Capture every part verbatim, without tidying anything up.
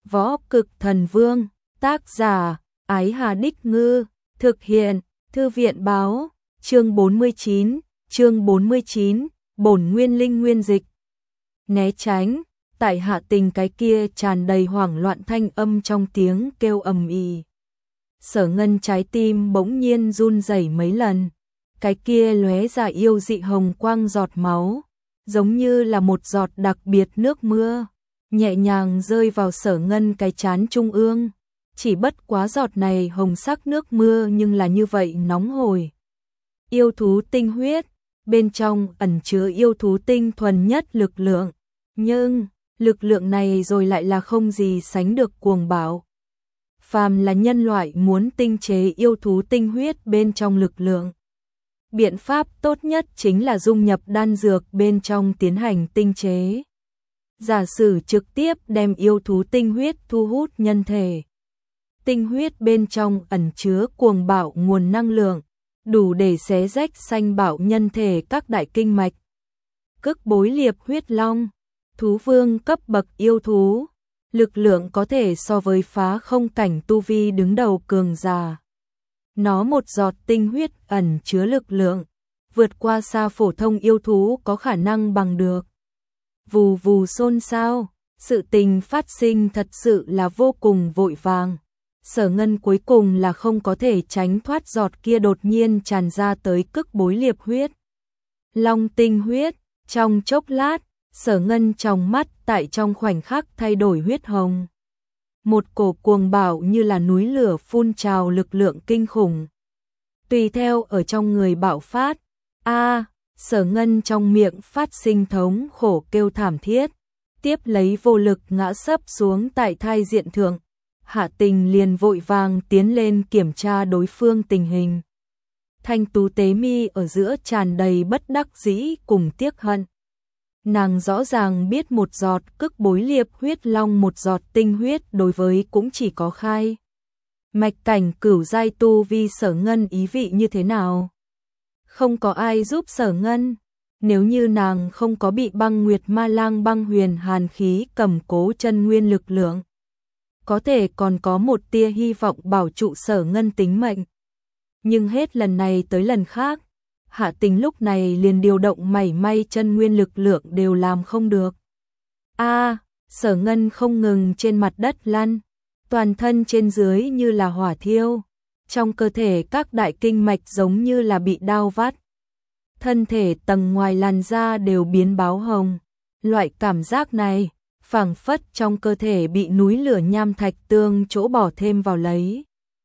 Võ Cực Thần Vương, tác giả, Ái Hà Đích Ngư, thực hiện, Thư viện báo, chương bốn mươi chín, chương bốn mươi chín, bổn nguyên linh nguyên dịch. Né tránh, tại Hạ Tình cái kia tràn đầy hoảng loạn thanh âm trong tiếng kêu ầm ĩ. Sở Ngân trái tim bỗng nhiên run rẩy mấy lần, cái kia lóe ra yêu dị hồng quang giọt máu, giống như là một giọt đặc biệt nước mưa, nhẹ nhàng rơi vào Sở Ngân cái trán trung ương. Chỉ bất quá giọt này hồng sắc nước mưa nhưng là như vậy nóng hổi. Yêu thú tinh huyết, bên trong ẩn chứa yêu thú tinh thuần nhất lực lượng, nhưng lực lượng này rồi lại là không gì sánh được cuồng bạo. Phàm là nhân loại muốn tinh chế yêu thú tinh huyết bên trong lực lượng, biện pháp tốt nhất chính là dung nhập đan dược bên trong tiến hành tinh chế. Giả sử trực tiếp đem yêu thú tinh huyết thu hút nhân thể. Tinh huyết bên trong ẩn chứa cuồng bạo nguồn năng lượng, đủ để xé rách sanh bạo nhân thể các đại kinh mạch. Cức Bối Liệp huyết long, thú vương cấp bậc yêu thú, lực lượng có thể so với phá không cảnh tu vi đứng đầu cường giả. Nó một giọt tinh huyết ẩn chứa lực lượng, vượt qua xa phổ thông yêu thú có khả năng bằng được. Vù vù xôn xao, sự tình phát sinh thật sự là vô cùng vội vàng. Sở Ngân cuối cùng là không có thể tránh thoát giọt kia đột nhiên tràn ra tới Cức Bối Liệp huyết long tinh huyết. Trong chốc lát, Sở Ngân trong mắt tại trong khoảnh khắc thay đổi huyết hồng. Một cổ cuồng bạo như là núi lửa phun trào lực lượng kinh khủng, tùy theo ở trong người bạo phát. A, Sở Ngân trong miệng phát sinh thống khổ kêu thảm thiết, tiếp lấy vô lực ngã sấp xuống tại thai diện thượng. Hạ Tình liền vội vàng tiến lên kiểm tra đối phương tình hình. Thanh tú tế mi ở giữa tràn đầy bất đắc dĩ cùng tiếc hận. Nàng rõ ràng biết một giọt Cức Bối Liệp huyết long một giọt tinh huyết đối với cũng chỉ có khai mạch cảnh cửu giai tu vi Sở Ngân ý vị như thế nào. Không có ai giúp Sở Ngân, nếu như nàng không có bị Băng Nguyệt Ma Lang băng huyền hàn khí cầm cố chân nguyên lực lượng, có thể còn có một tia hy vọng bảo trụ Sở Ngân tính mệnh. Nhưng hết lần này tới lần khác, Hạ Tình lúc này liền điều động mảy may chân nguyên lực lượng đều làm không được. A, Sở Ngân không ngừng trên mặt đất lăn, toàn thân trên dưới như là hỏa thiêu, trong cơ thể các đại kinh mạch giống như là bị đao vắt. Thân thể tầng ngoài làn da đều biến báo hồng, loại cảm giác này phảng phất trong cơ thể bị núi lửa nham thạch tương chỗ bỏ thêm vào lấy.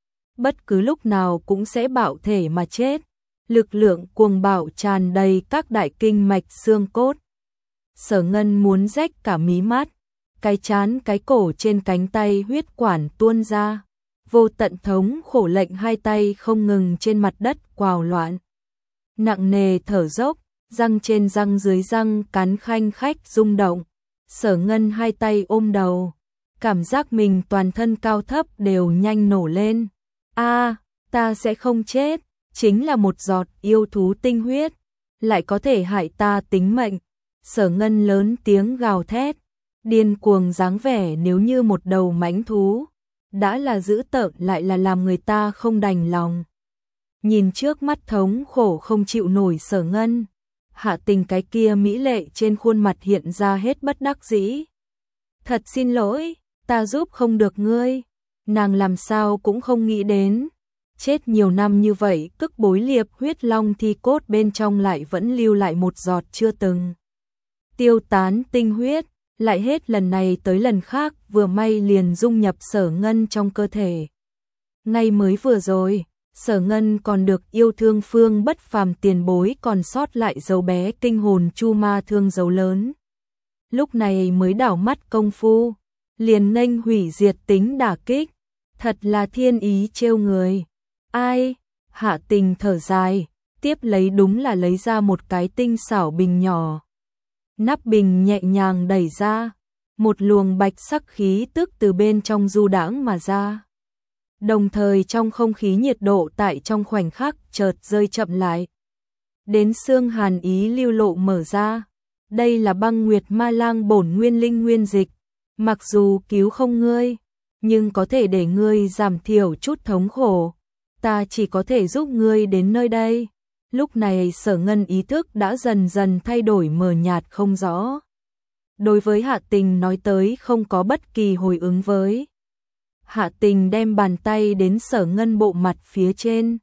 Bất cứ lúc nào cũng sẽ bạo thể mà chết. Lực lượng cuồng bạo tràn đầy các đại kinh mạch xương cốt. Sở Ngân muốn rách cả mí mắt, cái trán cái cổ trên cánh tay huyết quản tuôn ra. Vô tận thống khổ lệnh hai tay không ngừng trên mặt đất quào loạn. Nặng nề thở dốc, răng trên răng dưới răng cắn khanh khách rung động. Sở Ngân hai tay ôm đầu, cảm giác mình toàn thân cao thấp đều nhanh nổ lên. A, ta sẽ không chết, chính là một giọt yêu thú tinh huyết, lại có thể hại ta tính mệnh. Sở Ngân lớn tiếng gào thét, điên cuồng dáng vẻ nếu như một đầu mãnh thú, đã là dữ tợn lại là làm người ta không đành lòng. Nhìn trước mắt thống khổ không chịu nổi Sở Ngân, Hạ Tình cái kia mỹ lệ trên khuôn mặt hiện ra hết bất đắc dĩ. Thật xin lỗi, ta giúp không được ngươi. Nàng làm sao cũng không nghĩ đến, chết nhiều năm như vậy, Cức Bối Liệp huyết long thi cốt bên trong lại vẫn lưu lại một giọt chưa từng tiêu tán tinh huyết, lại hết lần này tới lần khác vừa may liền dung nhập Sở Ngân trong cơ thể. Ngay mới vừa rồi, Sở Ngân còn được yêu thương phương bất phàm tiền bối còn sót lại dấu bé kinh hồn chu ma thương dấu lớn. Lúc này mới đảo mắt công phu, liền nghênh hủy diệt tính đả kích, thật là thiên ý trêu người. Ai? Hạ Tình thở dài, tiếp lấy đúng là lấy ra một cái tinh xảo bình nhỏ. Nắp bình nhẹ nhàng đẩy ra, một luồng bạch sắc khí tức từ bên trong du đãng mà ra. Đồng thời trong không khí nhiệt độ tại trong khoảnh khắc chợt rơi chậm lại. Đến xương hàn ý lưu lộ mở ra. Đây là Băng Nguyệt Ma Lang bổn nguyên linh nguyên dịch, mặc dù cứu không ngươi, nhưng có thể để ngươi giảm thiểu chút thống khổ, ta chỉ có thể giúp ngươi đến nơi đây. Lúc này Sở Ngân ý thức đã dần dần thay đổi mờ nhạt không rõ. Đối với Hạ Tình nói tới không có bất kỳ hồi ứng với. Hạ Tình đem bàn tay đến Sở Ngân bộ mặt phía trên.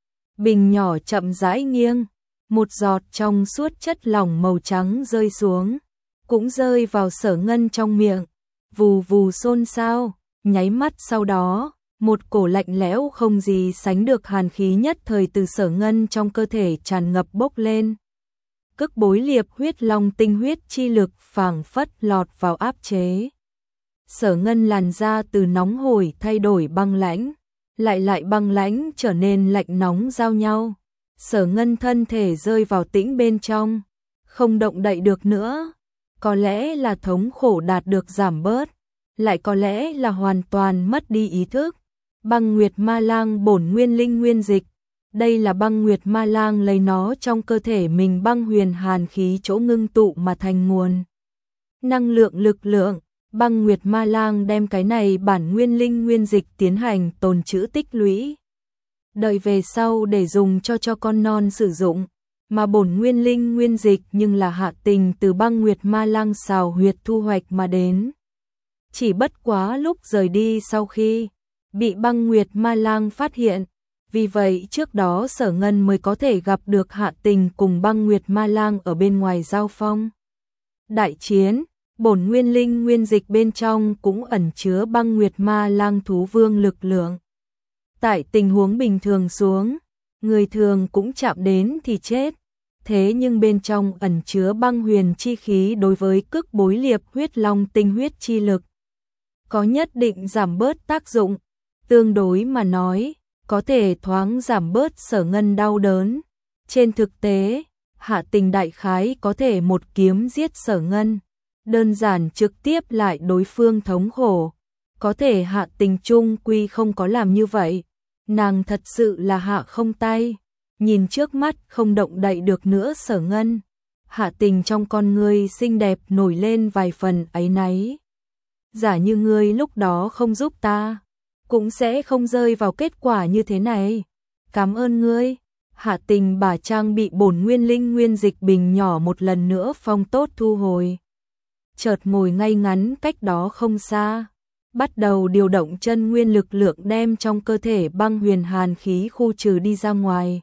Bình nhỏ chậm rãi nghiêng, một giọt trong suốt chất lỏng màu trắng rơi xuống, cũng rơi vào Sở Ngân trong miệng, vù vù xôn xao, nháy mắt sau đó, một cổ lạnh lẽo không gì sánh được hàn khí nhất thời từ Sở Ngân trong cơ thể tràn ngập bốc lên. Cức bối liệp huyết long tinh huyết chi lực phảng phất lọt vào áp chế. Sở Ngân làn da từ nóng hổi thay đổi băng lãnh, lại lại băng lãnh trở nên lạnh nóng giao nhau. Sở Ngân thân thể rơi vào tĩnh bên trong, không động đậy được nữa. Có lẽ là thống khổ đạt được giảm bớt, lại có lẽ là hoàn toàn mất đi ý thức. Băng Nguyệt Ma Lang bổn nguyên linh nguyên dịch. Đây là Băng Nguyệt Ma Lang lấy nó trong cơ thể mình băng huyền hàn khí chỗ ngưng tụ mà thành nguồn năng lượng lực lượng. Băng Nguyệt Ma Lang đem cái này bản nguyên linh nguyên dịch tiến hành tồn trữ tích lũy, đợi về sau để dùng cho cho con non sử dụng, mà bổn nguyên linh nguyên dịch nhưng là Hạ Tình từ Băng Nguyệt Ma Lang xào huyệt thu hoạch mà đến. Chỉ bất quá lúc rời đi sau khi bị Băng Nguyệt Ma Lang phát hiện, vì vậy trước đó Sở Ngân mới có thể gặp được Hạ Tình cùng Băng Nguyệt Ma Lang ở bên ngoài giao phong. Đại chiến, bổn nguyên linh nguyên dịch bên trong cũng ẩn chứa Băng Nguyệt Ma Lang thú vương lực lượng. Tại tình huống bình thường xuống, người thường cũng chạm đến thì chết, thế nhưng bên trong ẩn chứa băng huyền chi khí đối với cức bối liệp huyết long tinh huyết chi lực có nhất định giảm bớt tác dụng, tương đối mà nói, có thể thoáng giảm bớt Sở Ngân đau đớn. Trên thực tế, Hạ Tình đại khái có thể một kiếm giết Sở Ngân, đơn giản trực tiếp lại đối phương thống khổ. Có thể Hạ Tình chung quy không có làm như vậy, nàng thật sự là hạ không tay, nhìn trước mắt không động đậy được nữa Sở Ngân. Hạ Tình trong con ngươi xinh đẹp nổi lên vài phần áy náy. Giả như ngươi lúc đó không giúp ta, cũng sẽ không rơi vào kết quả như thế này. Cảm ơn ngươi. Hạ Tình bà trang bị bổn nguyên linh nguyên dịch bình nhỏ một lần nữa phong tốt thu hồi. Chợt ngồi ngay ngắn cách đó không xa, bắt đầu điều động chân nguyên lực lượng đem trong cơ thể băng huyền hàn khí khu trừ đi ra ngoài.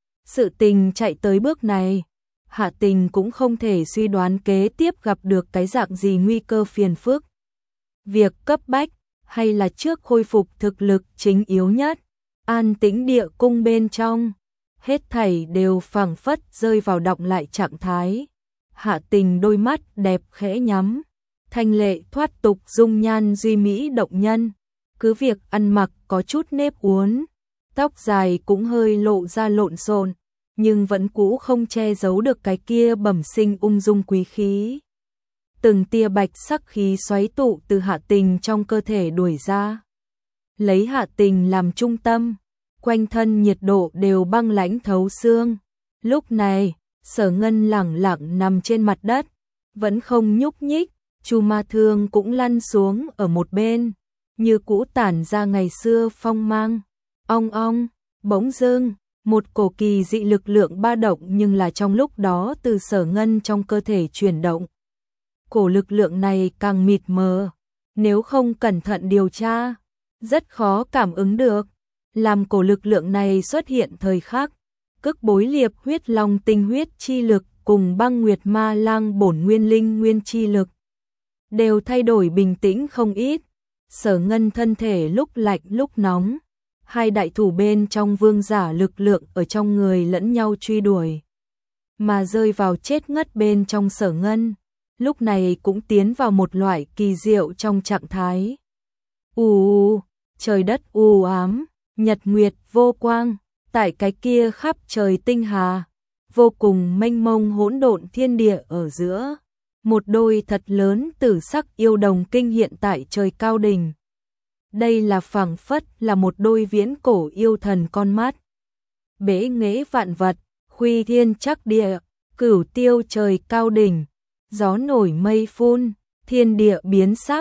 Sự tình chạy tới bước này, Hạ Tình cũng không thể suy đoán kế tiếp gặp được cái dạng gì nguy cơ phiền phức. Việc cấp bách hay là trước khôi phục thực lực chính yếu nhất, an tĩnh địa cung bên trong, hết thảy đều phảng phất rơi vào đọng lại trạng thái. Hạ Tình đôi mắt đẹp khẽ nhắm, thanh lệ thoát tục dung nhan duy mỹ động nhân, cứ việc ăn mặc có chút nếp uốn, tóc dài cũng hơi lộ ra lộn xộn, nhưng vẫn cũ không che giấu được cái kia bẩm sinh ung dung quý khí. Từng tia bạch sắc khí xoáy tụ từ Hạ Tình trong cơ thể đuổi ra, lấy Hạ Tình làm trung tâm, quanh thân nhiệt độ đều băng lãnh thấu xương. Lúc này, Sở Ngân lẳng lặng nằm trên mặt đất, vẫn không nhúc nhích. Chu Ma Thương cũng lăn xuống ở một bên, như cũ tản ra ngày xưa phong mang. Ong ong, bỗng dưng, một cổ kỳ dị lực lượng ba động nhưng là trong lúc đó từ Sở Ngân trong cơ thể chuyển động. Cổ lực lượng này càng mịt mờ, nếu không cẩn thận điều tra, rất khó cảm ứng được. Làm cổ lực lượng này xuất hiện thời khắc, cức bối liệp huyết long tinh huyết chi lực cùng Băng Nguyệt Ma Lang bổn nguyên linh nguyên chi lực đều thay đổi bình tĩnh không ít. Sở Ngân thân thể lúc lạnh lúc nóng, hai đại thủ bên trong vương giả lực lượng ở trong người lẫn nhau truy đuổi, mà rơi vào chết ngất bên trong Sở Ngân, lúc này cũng tiến vào một loại kỳ diệu trong trạng thái. U u, trời đất u ám, nhật nguyệt vô quang, tại cái kia khắp trời tinh hà, vô cùng mênh mông hỗn độn thiên địa ở giữa. Một đôi thật lớn tử sắc yêu đồng kinh hiện tại trời cao đỉnh. Đây là phảng phất là một đôi viễn cổ yêu thần con mắt. Bế nghệ vạn vật, khuy thiên chắc địa, cửu tiêu trời cao đỉnh, gió nổi mây phun, thiên địa biến sắc,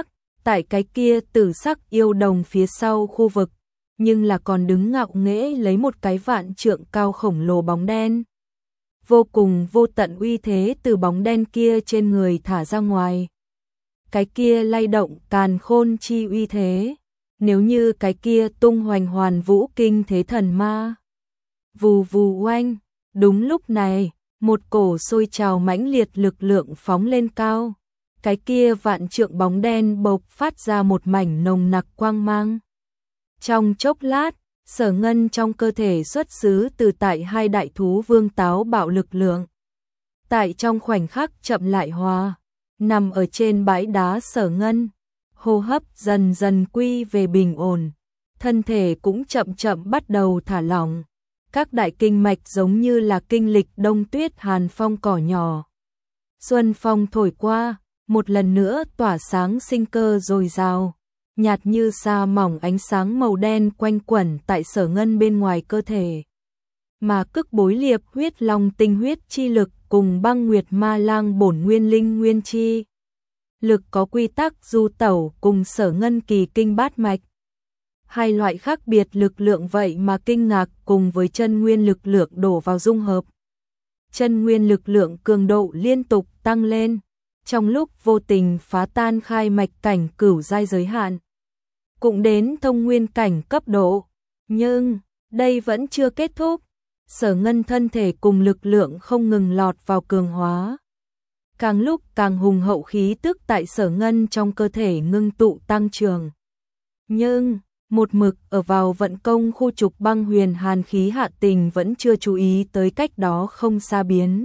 tại cái kia tử sắc yêu đồng phía sau khu vực, nhưng là còn đứng ngạo nghễ lấy một cái vạn trượng cao khổng lồ bóng đen. Vô cùng vô tận uy thế từ bóng đen kia trên người thả ra ngoài. Cái kia lay động càn khôn chi uy thế, nếu như cái kia tung hoành hoàn vũ kinh thế thần ma. Vù vù oanh, đúng lúc này, một cổ sôi trào mãnh liệt lực lượng phóng lên cao. Cái kia vạn trượng bóng đen bộc phát ra một mảnh nồng nặc quang mang. Trong chốc lát, Sở Ngân trong cơ thể xuất xứ từ tại hai đại thú vương táo bạo lực lượng. Tại trong khoảnh khắc chậm lại hòa, nằm ở trên bãi đá Sở Ngân, hô hấp dần dần quy về bình ổn, thân thể cũng chậm chậm bắt đầu thả lỏng. Các đại kinh mạch giống như là kinh lịch đông tuyết hàn phong cỏ nhỏ. Xuân phong thổi qua, một lần nữa tỏa sáng sinh cơ dồi dào, nhạt như sa mỏng ánh sáng màu đen quanh quẩn tại Sở Ngân bên ngoài cơ thể. Mà cức bối liệp huyết long tinh huyết chi lực cùng băng nguyệt ma lang bổn nguyên linh nguyên chi lực có quy tắc du tẩu cùng Sở Ngân kỳ kinh bát mạch. Hai loại khác biệt lực lượng vậy mà kinh ngạc cùng với chân nguyên lực lượng đổ vào dung hợp. Chân nguyên lực lượng cường độ liên tục tăng lên, trong lúc vô tình phá tan khai mạch cảnh cửu giai giới hạn, cũng đến thông nguyên cảnh cấp độ. Nhưng, đây vẫn chưa kết thúc. Sở Ngân thân thể cùng lực lượng không ngừng lọt vào cường hóa. Càng lúc càng hùng hậu khí tức tại Sở Ngân trong cơ thể ngưng tụ tăng trưởng. Nhưng, một mực ở vào vận công khu trục băng huyền hàn khí Hạ Tình vẫn chưa chú ý tới cách đó không xa biến.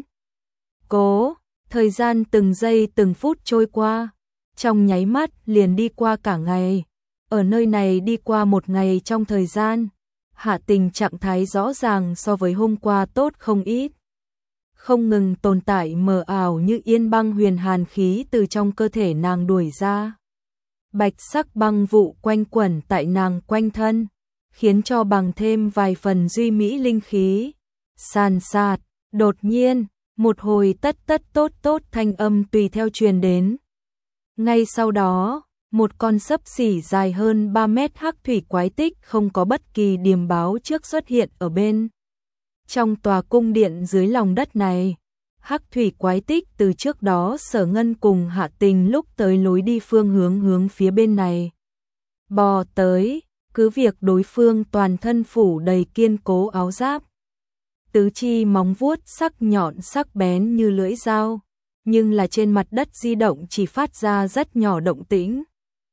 Cố, thời gian từng giây từng phút trôi qua, trong nháy mắt liền đi qua cả ngày. Ở nơi này đi qua một ngày trong thời gian, Hạ Tình trạng thái rõ ràng so với hôm qua tốt không ít. Không ngừng tồn tại mờ ảo như yên băng huyền hàn khí từ trong cơ thể nàng đuổi ra. Bạch sắc băng vụ quanh quẩn tại nàng quanh thân, khiến cho bằng thêm vài phần duy mỹ linh khí. Sàn sạt, đột nhiên, một hồi tất tất tốt tốt thanh âm tùy theo truyền đến. Ngay sau đó, một con xấp xỉ dài hơn ba mét hắc thủy quái tích không có bất kỳ điềm báo trước xuất hiện ở bên. Trong tòa cung điện dưới lòng đất này, hắc thủy quái tích từ trước đó Sở Ngân cùng Hạ Tình lúc tới lối đi phương hướng hướng phía bên này bò tới, cứ việc đối phương toàn thân phủ đầy kiên cố áo giáp, tứ chi móng vuốt sắc nhọn sắc bén như lưỡi dao, nhưng là trên mặt đất di động chỉ phát ra rất nhỏ động tĩnh.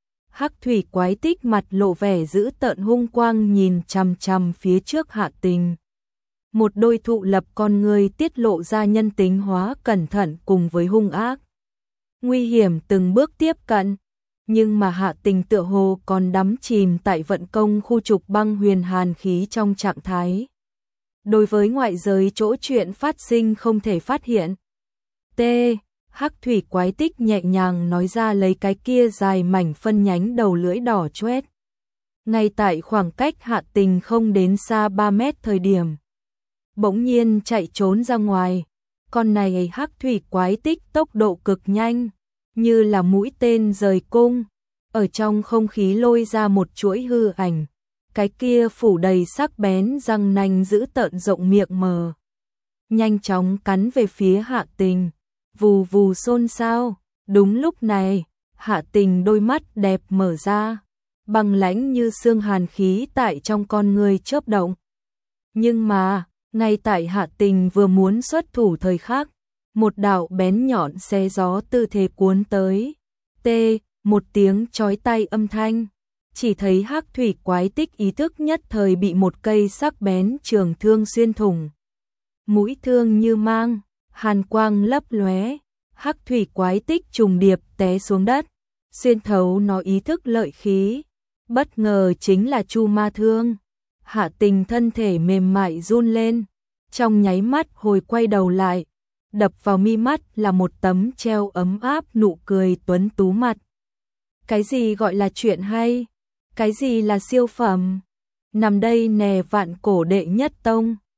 Hắc thủy quái tích mặt lộ vẻ dữ tợn hung quang nhìn chằm chằm phía trước Hạ Tình. Một đôi thụ lập con người tiết lộ ra nhân tính hóa cẩn thận cùng với hung ác. Nguy hiểm từng bước tiếp cận, nhưng mà Hạ Tình tựa hồ còn đắm chìm tại vận công khu trục băng huyền hàn khí trong trạng thái. Đối với ngoại giới chỗ chuyện phát sinh không thể phát hiện. T. Hắc thủy quái tích nhẹ nhàng nói ra lấy cái kia dài mảnh phân nhánh đầu lưỡi đỏ choét. Ngay tại khoảng cách Hạ Tình không đến xa ba mét thời điểm, bỗng nhiên chạy trốn ra ngoài. Con này hắc thủy quái tích tốc độ cực nhanh, như là mũi tên rời cung, ở trong không khí lôi ra một chuỗi hư ảnh. Cái kia phủ đầy sắc bén răng nanh giữ tợn rộng miệng mờ, nhanh chóng cắn về phía Hạ Tình. Vù vù xôn xao. Đúng lúc này, Hạ Tình đôi mắt đẹp mở ra, băng lãnh như xương hàn khí tại trong con người chớp động. Nhưng mà, ngay tại Hạ Tình vừa muốn xuất thủ thời khắc, một đạo bén nhọn xé gió tư thế cuốn tới. T. Một tiếng chói tai âm thanh, chỉ thấy hắc thủy quái tích ý thức nhất thời bị một cây sắc bén trường thương xuyên thủng. Mũi thương như mang, hàn quang lấp lóe, hắc thủy quái tích trùng điệp té xuống đất, xuyên thấu nó ý thức lợi khí. Bất ngờ chính là Chu Ma Thương. Hạ Tình thân thể mềm mại run lên, trong nháy mắt hồi quay đầu lại, đập vào mi mắt là một tấm treo ấm áp nụ cười tuấn tú mặt. Cái gì gọi là chuyện hay? Cái gì là siêu phẩm? Nằm đây nè vạn cổ đệ nhất tông.